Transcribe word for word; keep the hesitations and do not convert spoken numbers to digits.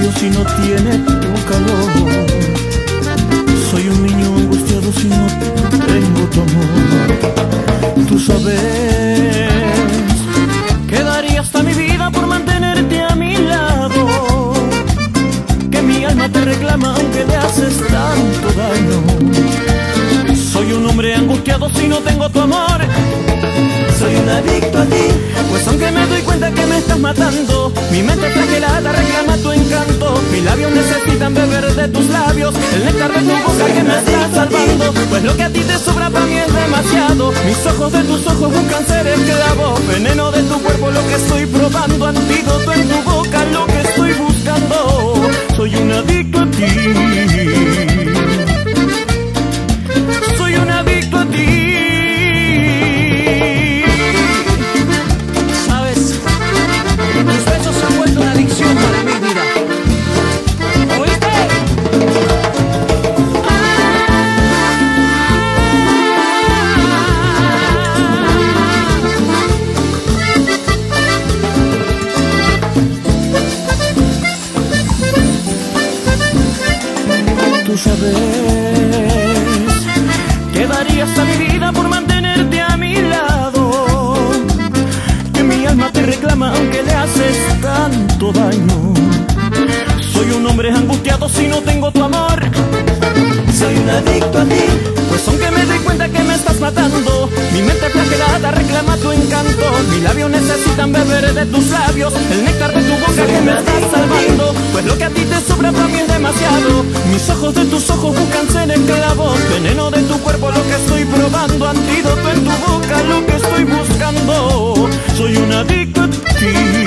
si no tiene tu calor. Soy un niño angustiado si no tengo tu amor. Tú sabes que daría hasta mi vida por mantenerte a mi lado, que mi alma te reclama aunque le haces tanto daño. Soy un hombre angustiado si no tengo tu amor. Soy un adicto a ti, pues aunque me doy cuenta que me estás matando, mi mente flagelada reclama tu encanto. Mis labios necesitan beber de tus labios, el néctar de tu boca que me está salvando. Pues lo que a ti te sobra para mí es demasiado. Mis ojos de tus ojos buscan ser esclavo, veneno de tu cuerpo lo que estoy probando, antídoto en tu boca lo que estoy buscando. Soy un adicto a ti, soy un adicto a ti. Tus besos se han vuelto una adicción para mi vida. ¿Oíste? Tú sabes que daría hasta mi vida por mantenerte a mi lado, que mi alma te reclama aunque le haces tanto daño. Soy un hombre angustiado si no tengo tu amor. Soy un adicto a ti, pues aunque me doy cuenta que me estás matando, mi mente flagelada reclama tu encanto. Mis labios necesitan beber de tus labios, el néctar de tu boca que me está salvando. Pues lo que a ti te sobra para mí es demasiado. Mis ojos de tus ojos buscan ser esclavos, veneno de tu cuerpo lo que estoy probando, antídoto en tu boca lo que estoy buscando. Soy un adicto a ti.